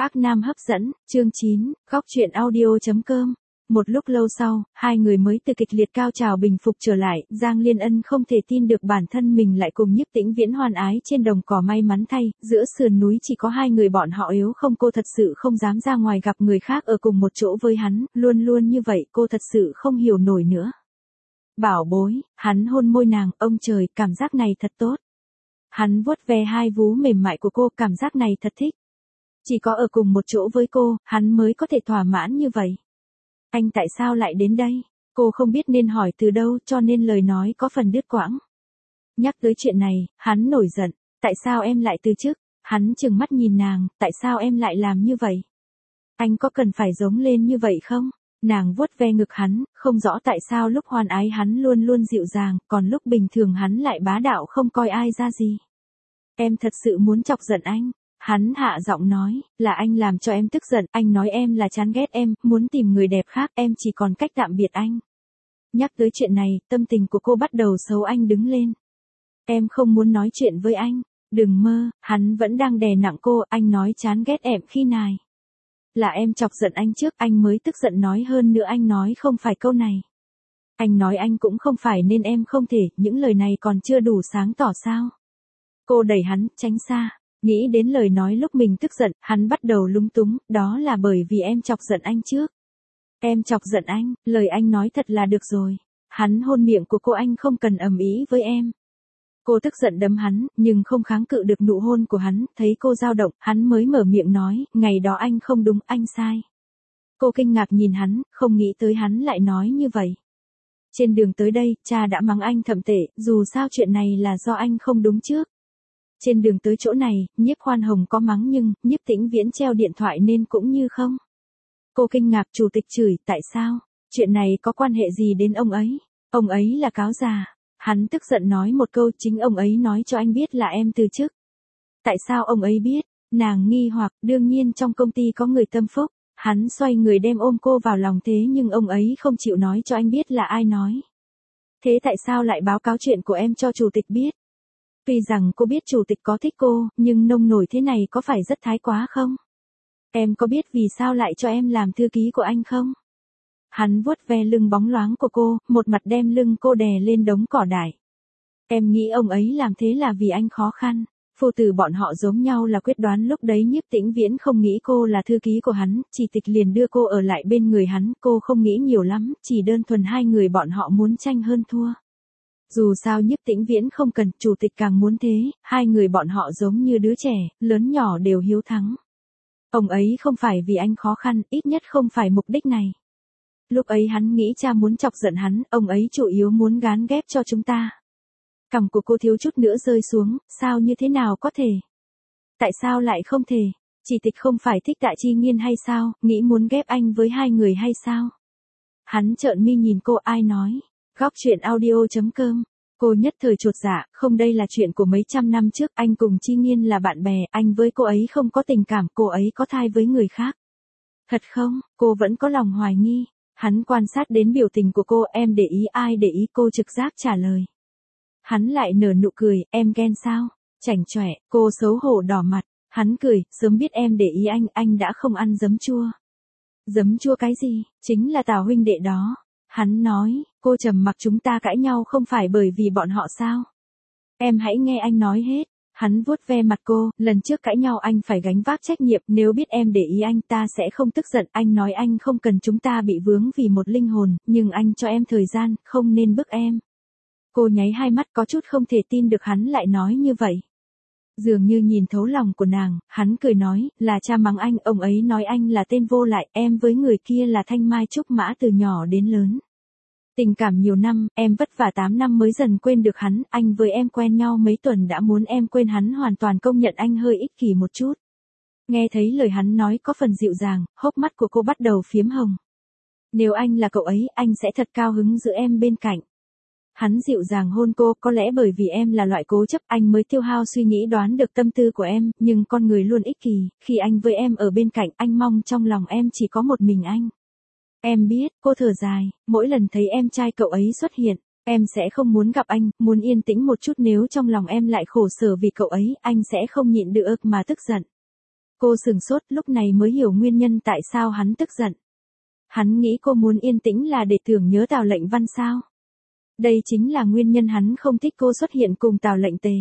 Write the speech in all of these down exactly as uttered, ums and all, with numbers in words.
Ác Nam hấp dẫn, chương chín, góc truyện audio.com. Một lúc lâu sau, hai người mới từ kịch liệt cao trào bình phục trở lại, Giang Liên Ân không thể tin được bản thân mình lại cùng Nhiếp Tĩnh Viễn hoan ái trên đồng cỏ. May mắn thay, giữa sườn núi chỉ có hai người bọn họ, yếu không cô thật sự không dám ra ngoài gặp người khác ở cùng một chỗ với hắn, luôn luôn như vậy cô thật sự không hiểu nổi nữa. Bảo bối, hắn hôn môi nàng, ông trời, cảm giác này thật tốt. Hắn vuốt ve hai vú mềm mại của cô, cảm giác này thật thích. Chỉ có ở cùng một chỗ với cô, hắn mới có thể thỏa mãn như vậy. Anh tại sao lại đến đây? Cô không biết nên hỏi từ đâu, cho nên lời nói có phần đứt quãng. Nhắc tới chuyện này, hắn nổi giận. Tại sao em lại từ chức? Hắn trừng mắt nhìn nàng, tại sao em lại làm như vậy? Anh có cần phải giống lên như vậy không? Nàng vuốt ve ngực hắn, không rõ tại sao lúc hoan ái hắn luôn luôn dịu dàng, còn lúc bình thường hắn lại bá đạo không coi ai ra gì. Em thật sự muốn chọc giận anh. Hắn hạ giọng nói, là anh làm cho em tức giận, anh nói em là chán ghét em, muốn tìm người đẹp khác, em chỉ còn cách tạm biệt anh. Nhắc tới chuyện này, tâm tình của cô bắt đầu xấu. Anh đứng lên. Em không muốn nói chuyện với anh. Đừng mơ, hắn vẫn đang đè nặng cô, anh nói chán ghét em khi nào? Là em chọc giận anh trước, anh mới tức giận, nói hơn nữa anh nói không phải câu này. Anh nói anh cũng không phải nên em không thể, những lời này còn chưa đủ sáng tỏ sao? Cô đẩy hắn, tránh xa. Nghĩ đến lời nói lúc mình tức giận, hắn bắt đầu lúng túng, đó là bởi vì em chọc giận anh trước. Em chọc giận anh, lời anh nói thật là được rồi. Hắn hôn miệng của cô, anh không cần ầm ĩ với em. Cô tức giận đấm hắn, nhưng không kháng cự được nụ hôn của hắn, thấy cô dao động, hắn mới mở miệng nói, ngày đó anh không đúng, anh sai. Cô kinh ngạc nhìn hắn, không nghĩ tới hắn lại nói như vậy. Trên đường tới đây, cha đã mắng anh thậm tệ, dù sao chuyện này là do anh không đúng trước. Trên đường tới chỗ này, Nhiếp Khoan Hồng có mắng nhưng, Nhiếp Tĩnh Viễn treo điện thoại nên cũng như không. Cô kinh ngạc, chủ tịch chửi, tại sao? Chuyện này có quan hệ gì đến ông ấy? Ông ấy là cáo già. Hắn tức giận nói một câu, chính ông ấy nói cho anh biết là em từ chức. Tại sao ông ấy biết? Nàng nghi hoặc, đương nhiên trong công ty có người tâm phúc. Hắn xoay người đem ôm cô vào lòng, thế nhưng ông ấy không chịu nói cho anh biết là ai nói. Thế tại sao lại báo cáo chuyện của em cho chủ tịch biết? Tuy rằng cô biết chủ tịch có thích cô, nhưng nông nổi thế này có phải rất thái quá không? Em có biết vì sao lại cho em làm thư ký của anh không? Hắn vuốt ve lưng bóng loáng của cô, một mặt đem lưng cô đè lên đống cỏ dại. Em nghĩ ông ấy làm thế là vì anh khó khăn. Phụ tử bọn họ giống nhau là quyết đoán, lúc đấy Nhiếp Tĩnh Viễn không nghĩ cô là thư ký của hắn, chỉ tịch liền đưa cô ở lại bên người hắn, cô không nghĩ nhiều lắm, chỉ đơn thuần hai người bọn họ muốn tranh hơn thua. Dù sao Nhiếp Tĩnh Viễn không cần, chủ tịch càng muốn thế, hai người bọn họ giống như đứa trẻ, lớn nhỏ đều hiếu thắng. Ông ấy không phải vì anh khó khăn, ít nhất không phải mục đích này. Lúc ấy hắn nghĩ cha muốn chọc giận hắn, ông ấy chủ yếu muốn gán ghép cho chúng ta. Cằm của cô thiếu chút nữa rơi xuống, sao như thế nào có thể? Tại sao lại không thể? Chỉ tịch không phải thích Tạ Chi Nghiên hay sao, nghĩ muốn ghép anh với hai người hay sao? Hắn trợn mi nhìn cô, ai nói? Góc truyện audio.com. Cô nhất thời chột dạ, không, đây là chuyện của mấy trăm năm trước, anh cùng Chi Nghiên là bạn bè, anh với cô ấy không có tình cảm, cô ấy có thai với người khác. Thật không? Cô vẫn có lòng hoài nghi. Hắn quan sát đến biểu tình của cô, em để ý ai để ý, cô trực giác trả lời. Hắn lại nở nụ cười, em ghen sao? Chảnh chọe, cô xấu hổ đỏ mặt. Hắn cười, sớm biết em để ý anh, anh đã không ăn giấm chua. Giấm chua cái gì? Chính là Tào huynh đệ đó. Hắn nói, cô trầm mặc, chúng ta cãi nhau không phải bởi vì bọn họ sao? Em hãy nghe anh nói hết. Hắn vuốt ve mặt cô, lần trước cãi nhau anh phải gánh vác trách nhiệm, nếu biết em để ý anh ta sẽ không tức giận, anh nói anh không cần chúng ta bị vướng vì một linh hồn, nhưng anh cho em thời gian, không nên bức em. Cô nháy hai mắt, có chút không thể tin được hắn lại nói như vậy. Dường như nhìn thấu lòng của nàng, hắn cười nói, là cha mắng anh, ông ấy nói anh là tên vô lại, em với người kia là thanh mai trúc mã từ nhỏ đến lớn. Tình cảm nhiều năm, em vất vả tám năm mới dần quên được hắn, anh với em quen nhau mấy tuần đã muốn em quên hắn hoàn toàn, công nhận anh hơi ích kỷ một chút. Nghe thấy lời hắn nói có phần dịu dàng, hốc mắt của cô bắt đầu phiếm hồng. Nếu anh là cậu ấy, anh sẽ thật cao hứng giữ em bên cạnh. Hắn dịu dàng hôn cô, có lẽ bởi vì em là loại cố chấp, anh mới tiêu hao suy nghĩ đoán được tâm tư của em, nhưng con người luôn ích kỷ, khi anh với em ở bên cạnh, anh mong trong lòng em chỉ có một mình anh. Em biết, cô thở dài, mỗi lần thấy em trai cậu ấy xuất hiện, em sẽ không muốn gặp anh, muốn yên tĩnh một chút, nếu trong lòng em lại khổ sở vì cậu ấy, anh sẽ không nhịn được mà tức giận. Cô sửng sốt, lúc này mới hiểu nguyên nhân tại sao hắn tức giận. Hắn nghĩ cô muốn yên tĩnh là để tưởng nhớ Tào Lệnh Văn sao? Đây chính là nguyên nhân hắn không thích cô xuất hiện cùng Tào Lệnh Tề.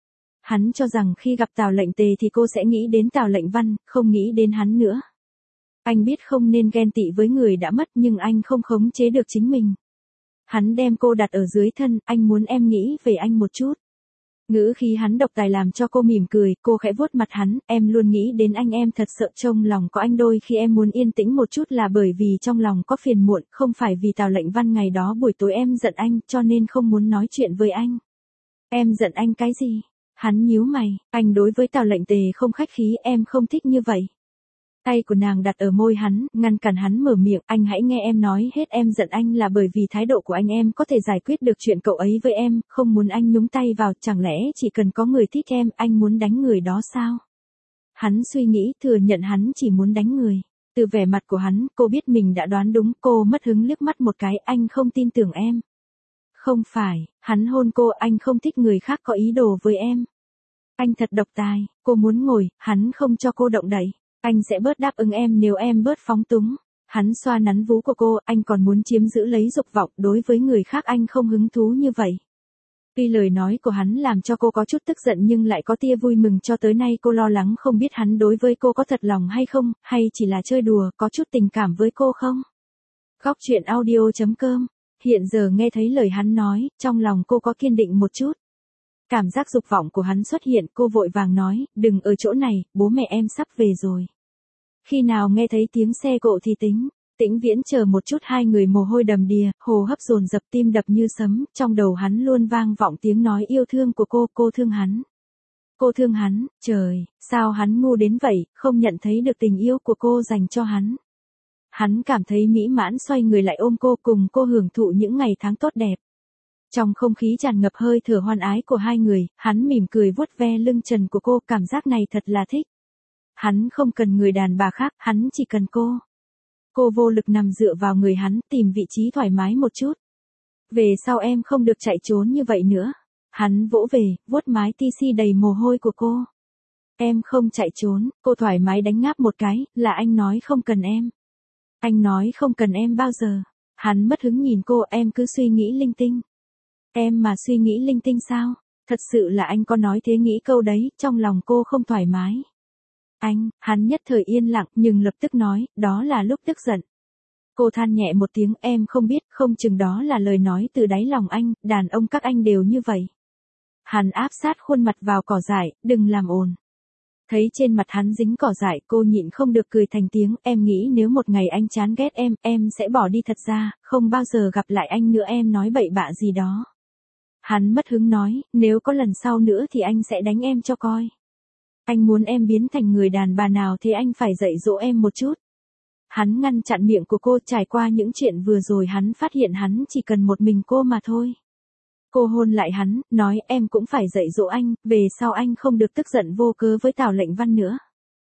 Hắn cho rằng khi gặp Tào Lệnh Tề thì cô sẽ nghĩ đến Tào Lệnh Văn, không nghĩ đến hắn nữa. Anh biết không nên ghen tị với người đã mất nhưng anh không khống chế được chính mình. Hắn đem cô đặt ở dưới thân, anh muốn em nghĩ về anh một chút. Ngữ khí hắn độc tài làm cho cô mỉm cười, cô khẽ vuốt mặt hắn, em luôn nghĩ đến anh, em thật sợ trong lòng có anh, đôi khi em muốn yên tĩnh một chút là bởi vì trong lòng có phiền muộn, không phải vì Tào Lệnh Văn ngày đó buổi tối em giận anh cho nên không muốn nói chuyện với anh. Em giận anh cái gì? Hắn nhíu mày, anh đối với Tào Lệnh Tề không khách khí, em không thích như vậy. Tay của nàng đặt ở môi hắn, ngăn cản hắn mở miệng, anh hãy nghe em nói hết, em giận anh là bởi vì thái độ của anh, em có thể giải quyết được chuyện cậu ấy với em, không muốn anh nhúng tay vào, chẳng lẽ chỉ cần có người thích em, anh muốn đánh người đó sao? Hắn suy nghĩ, thừa nhận hắn chỉ muốn đánh người. Từ vẻ mặt của hắn, cô biết mình đã đoán đúng, cô mất hứng liếc mắt một cái, anh không tin tưởng em. Không phải, hắn hôn cô, anh không thích người khác có ý đồ với em. Anh thật độc tài, cô muốn ngồi, hắn không cho cô động đậy. Anh sẽ bớt đáp ứng em nếu em bớt phóng túng. Hắn xoa nắn vú của cô, anh còn muốn chiếm giữ lấy dục vọng, đối với người khác anh không hứng thú như vậy. Tuy lời nói của hắn làm cho cô có chút tức giận nhưng lại có tia vui mừng, cho tới nay cô lo lắng không biết hắn đối với cô có thật lòng hay không, hay chỉ là chơi đùa, có chút tình cảm với cô không. Góc truyện audio chấm com. Hiện giờ nghe thấy lời hắn nói, trong lòng cô có kiên định một chút. Cảm giác dục vọng của hắn xuất hiện, cô vội vàng nói, đừng ở chỗ này, bố mẹ em sắp về rồi. Khi nào nghe thấy tiếng xe cộ thì tính. Tĩnh Viễn chờ một chút, hai người mồ hôi đầm đìa, hô hấp dồn dập, tim đập như sấm, trong đầu hắn luôn vang vọng tiếng nói yêu thương của cô, cô thương hắn. Cô thương hắn, trời, sao hắn ngu đến vậy, không nhận thấy được tình yêu của cô dành cho hắn. Hắn cảm thấy mỹ mãn, xoay người lại ôm cô, cùng cô hưởng thụ những ngày tháng tốt đẹp. Trong không khí tràn ngập hơi thở hoan ái của hai người, hắn mỉm cười vuốt ve lưng trần của cô, cảm giác này thật là thích. Hắn không cần người đàn bà khác, hắn chỉ cần cô. Cô vô lực nằm dựa vào người hắn, tìm vị trí thoải mái một chút. Về sau em không được chạy trốn như vậy nữa. Hắn vỗ về, vuốt mái tisi đầy mồ hôi của cô. Em không chạy trốn, cô thoải mái đánh ngáp một cái, là anh nói không cần em. Anh nói không cần em bao giờ. Hắn mất hứng nhìn cô, em cứ suy nghĩ linh tinh. Em mà suy nghĩ linh tinh sao? Thật sự là anh có nói thế, nghĩ câu đấy, trong lòng cô không thoải mái. Anh, hắn nhất thời yên lặng nhưng lập tức nói, đó là lúc tức giận. Cô than nhẹ một tiếng, em không biết, không chừng đó là lời nói từ đáy lòng anh, đàn ông các anh đều như vậy. Hắn áp sát khuôn mặt vào cỏ dại, đừng làm ồn. Thấy trên mặt hắn dính cỏ dại, cô nhịn không được cười thành tiếng, em nghĩ nếu một ngày anh chán ghét em, em sẽ bỏ đi, thật ra, không bao giờ gặp lại anh nữa, em nói bậy bạ gì đó. Hắn mất hứng nói, nếu có lần sau nữa thì anh sẽ đánh em cho coi. Anh muốn em biến thành người đàn bà nào thì anh phải dạy dỗ em một chút. Hắn ngăn chặn miệng của cô, trải qua những chuyện vừa rồi hắn phát hiện hắn chỉ cần một mình cô mà thôi. Cô hôn lại hắn, nói em cũng phải dạy dỗ anh, về sau anh không được tức giận vô cớ với Tào Lệnh Văn nữa.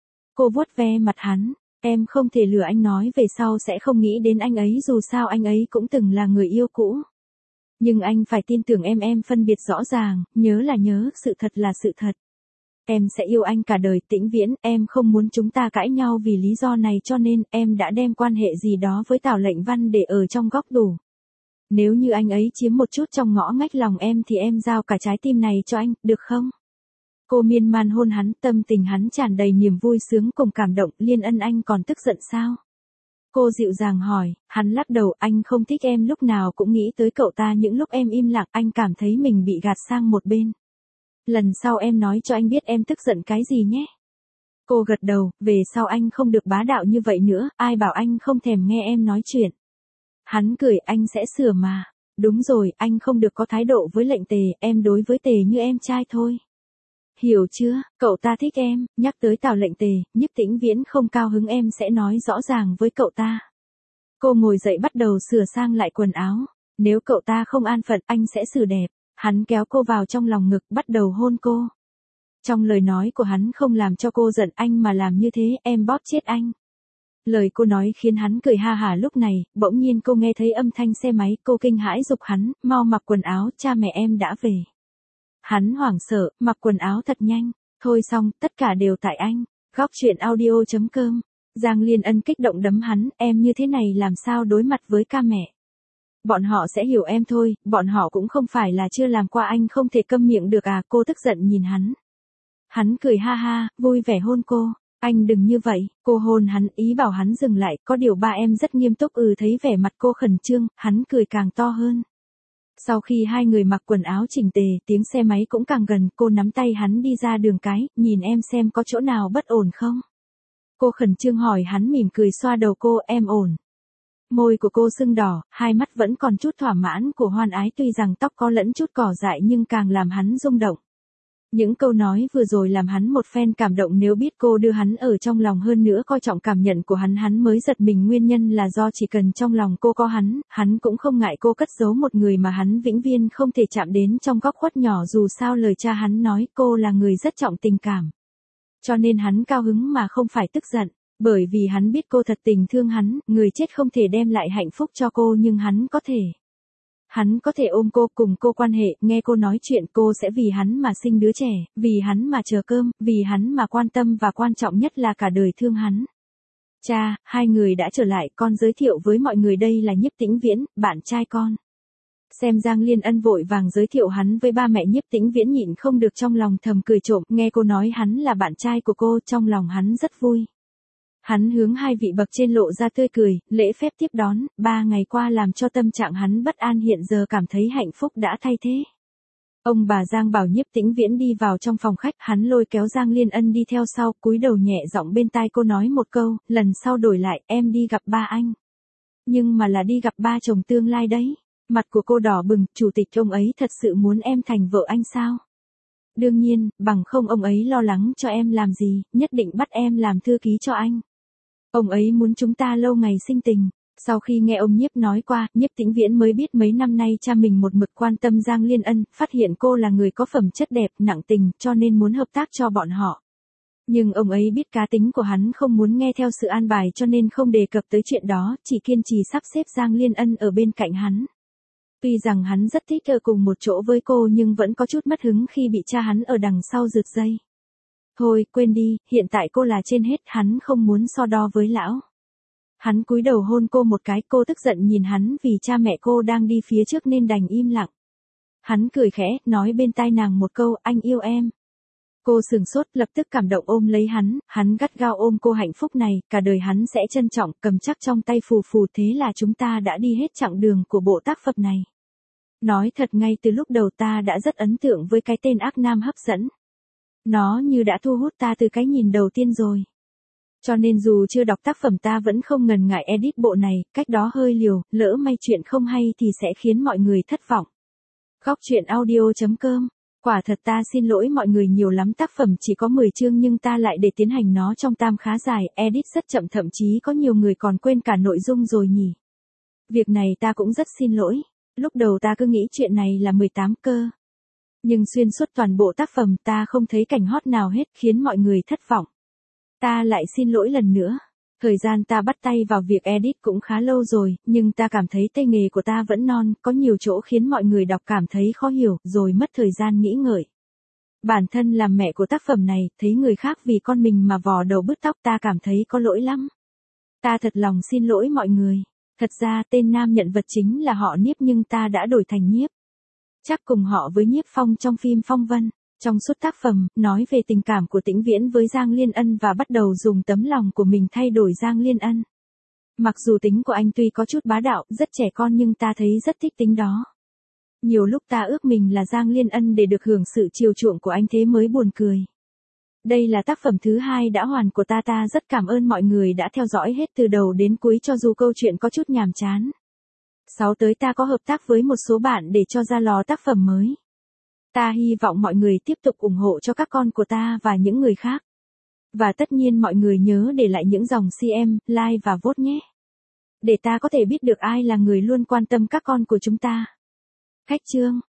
Cô vuốt ve mặt hắn, em không thể lừa anh, nói về sau sẽ không nghĩ đến anh ấy, dù sao anh ấy cũng từng là người yêu cũ. Nhưng anh phải tin tưởng em, em phân biệt rõ ràng, nhớ là nhớ, sự thật là sự thật. Em sẽ yêu anh cả đời. Tĩnh Viễn, em không muốn chúng ta cãi nhau vì lý do này cho nên em đã đem quan hệ gì đó với Tào Lệnh Văn để ở trong góc tủ. Nếu như anh ấy chiếm một chút trong ngõ ngách lòng em thì em giao cả trái tim này cho anh, được không? Cô miên man hôn hắn, tâm tình hắn tràn đầy niềm vui sướng cùng cảm động. Liên Ân, anh còn tức giận sao? Cô dịu dàng hỏi, hắn lắc đầu, anh không thích em, lúc nào cũng nghĩ tới cậu ta, những lúc em im lặng anh cảm thấy mình bị gạt sang một bên. Lần sau em nói cho anh biết em tức giận cái gì nhé. Cô gật đầu, về sau anh không được bá đạo như vậy nữa, ai bảo anh không thèm nghe em nói chuyện. Hắn cười, anh sẽ sửa mà. Đúng rồi, anh không được có thái độ với Lệnh Tề, em đối với Tề như em trai thôi. Hiểu chưa, cậu ta thích em, nhắc tới Tào Lệnh Tề, Nhiếp Tĩnh Viễn không cao hứng, em sẽ nói rõ ràng với cậu ta. Cô ngồi dậy bắt đầu sửa sang lại quần áo. Nếu cậu ta không an phận, anh sẽ xử đẹp. Hắn kéo cô vào trong lòng ngực, bắt đầu hôn cô. Trong lời nói của hắn không làm cho cô giận, anh mà làm như thế, em bóp chết anh. Lời cô nói khiến hắn cười ha hả. Lúc này, bỗng nhiên cô nghe thấy âm thanh xe máy, cô kinh hãi giục hắn, mau mặc quần áo, cha mẹ em đã về. Hắn hoảng sợ, mặc quần áo thật nhanh, thôi xong, tất cả đều tại anh. Góc truyện audio chấm com. Giang Liên Ân kích động đấm hắn, em như thế này làm sao đối mặt với ca mẹ. Bọn họ sẽ hiểu em thôi, bọn họ cũng không phải là chưa làm qua, anh không thể câm miệng được à, cô tức giận nhìn hắn. Hắn cười ha ha, vui vẻ hôn cô, anh đừng như vậy, cô hôn hắn, ý bảo hắn dừng lại, có điều ba em rất nghiêm túc. Ừ thấy vẻ mặt cô khẩn trương, hắn cười càng to hơn. Sau khi hai người mặc quần áo chỉnh tề, tiếng xe máy cũng càng gần, cô nắm tay hắn đi ra đường cái, nhìn em xem có chỗ nào bất ổn không. Cô khẩn trương hỏi hắn, mỉm cười xoa đầu cô, em ổn. Môi của cô sưng đỏ, hai mắt vẫn còn chút thỏa mãn của hoan ái, tuy rằng tóc có lẫn chút cỏ dại nhưng càng làm hắn rung động. Những câu nói vừa rồi làm hắn một phen cảm động, nếu biết cô đưa hắn ở trong lòng, hơn nữa coi trọng cảm nhận của hắn, hắn mới giật mình. Nguyên nhân là do chỉ cần trong lòng cô có hắn, hắn cũng không ngại cô cất giấu một người mà hắn vĩnh viễn không thể chạm đến trong góc khuất nhỏ. Dù sao lời cha hắn nói cô là người rất trọng tình cảm. Cho nên hắn cao hứng mà không phải tức giận, bởi vì hắn biết cô thật tình thương hắn, người chết không thể đem lại hạnh phúc cho cô nhưng hắn có thể. Hắn có thể ôm cô, cùng cô quan hệ, nghe cô nói chuyện, cô sẽ vì hắn mà sinh đứa trẻ, vì hắn mà chờ cơm, vì hắn mà quan tâm và quan trọng nhất là cả đời thương hắn. Cha, hai người đã trở lại, con giới thiệu với mọi người đây là Nhiếp Tĩnh Viễn, bạn trai con. Xem Giang Liên Ân vội vàng giới thiệu hắn với ba mẹ, Nhiếp Tĩnh Viễn nhịn không được trong lòng thầm cười trộm, nghe cô nói hắn là bạn trai của cô, trong lòng hắn rất vui. Hắn hướng hai vị bậc trên lộ ra tươi cười, lễ phép tiếp đón, ba ngày qua làm cho tâm trạng hắn bất an, hiện giờ cảm thấy hạnh phúc đã thay thế. Ông bà Giang bảo Nhiếp Tĩnh Viễn đi vào trong phòng khách, hắn lôi kéo Giang Liên Ân đi theo sau, cúi đầu nhẹ giọng bên tai cô nói một câu, lần sau đổi lại, em đi gặp ba anh. Nhưng mà là đi gặp ba chồng tương lai đấy. Mặt của cô đỏ bừng, chủ tịch ông ấy thật sự muốn em thành vợ anh sao? Đương nhiên, bằng không ông ấy lo lắng cho em làm gì, nhất định bắt em làm thư ký cho anh. Ông ấy muốn chúng ta lâu ngày sinh tình. Sau khi nghe ông Nhiếp nói qua, Nhiếp Tĩnh Viễn mới biết mấy năm nay cha mình một mực quan tâm Giang Liên Ân, phát hiện cô là người có phẩm chất đẹp, nặng tình, cho nên muốn hợp tác cho bọn họ. Nhưng ông ấy biết cá tính của hắn không muốn nghe theo sự an bài, cho nên không đề cập tới chuyện đó, chỉ kiên trì sắp xếp Giang Liên Ân ở bên cạnh hắn. Tuy rằng hắn rất thích ở cùng một chỗ với cô nhưng vẫn có chút mất hứng khi bị cha hắn ở đằng sau rượt dây. Thôi, quên đi, hiện tại cô là trên hết, hắn không muốn so đo với lão. Hắn cúi đầu hôn cô một cái, cô tức giận nhìn hắn vì cha mẹ cô đang đi phía trước nên đành im lặng. Hắn cười khẽ, nói bên tai nàng một câu, anh yêu em. Cô sừng sốt, lập tức cảm động ôm lấy hắn, hắn gắt gao ôm cô, hạnh phúc này, cả đời hắn sẽ trân trọng, cầm chắc trong tay phù phù. Thế là chúng ta đã đi hết chặng đường của bộ tác phẩm này. Nói thật, ngay từ lúc đầu ta đã rất ấn tượng với cái tên Ác Nam hấp dẫn. Nó như đã thu hút ta từ cái nhìn đầu tiên rồi. Cho nên dù chưa đọc tác phẩm ta vẫn không ngần ngại edit bộ này, cách đó hơi liều, lỡ may chuyện không hay thì sẽ khiến mọi người thất vọng. Góc truyện audio chấm com. Quả thật ta xin lỗi mọi người nhiều lắm, tác phẩm chỉ có mười chương nhưng ta lại để tiến hành nó trong tam khá dài, edit rất chậm, thậm chí có nhiều người còn quên cả nội dung rồi nhỉ. Việc này ta cũng rất xin lỗi. Lúc đầu ta cứ nghĩ chuyện này là mười tám cơ. Nhưng xuyên suốt toàn bộ tác phẩm ta không thấy cảnh hot nào hết, khiến mọi người thất vọng. Ta lại xin lỗi lần nữa. Thời gian ta bắt tay vào việc edit cũng khá lâu rồi, nhưng ta cảm thấy tay nghề của ta vẫn non, có nhiều chỗ khiến mọi người đọc cảm thấy khó hiểu, rồi mất thời gian nghĩ ngợi. Bản thân làm mẹ của tác phẩm này, thấy người khác vì con mình mà vò đầu bứt tóc, ta cảm thấy có lỗi lắm. Ta thật lòng xin lỗi mọi người. Thật ra tên nam nhận vật chính là họ Nhiếp nhưng ta đã đổi thành Nhiếp. Chắc cùng họ với Nhiếp Phong trong phim Phong Vân. Trong suốt tác phẩm, nói về tình cảm của Tĩnh Viễn với Giang Liên Ân và bắt đầu dùng tấm lòng của mình thay đổi Giang Liên Ân. Mặc dù tính của anh tuy có chút bá đạo, rất trẻ con nhưng ta thấy rất thích tính đó. Nhiều lúc ta ước mình là Giang Liên Ân để được hưởng sự chiều chuộng của anh, thế mới buồn cười. Đây là tác phẩm thứ hai đã hoàn của ta, ta rất cảm ơn mọi người đã theo dõi hết từ đầu đến cuối cho dù câu chuyện có chút nhàm chán. Sáu tới ta có hợp tác với một số bạn để cho ra lò tác phẩm mới. Ta hy vọng mọi người tiếp tục ủng hộ cho các con của ta và những người khác. Và tất nhiên mọi người nhớ để lại những dòng xê em, like và vote nhé. Để ta có thể biết được ai là người luôn quan tâm các con của chúng ta. Khách chương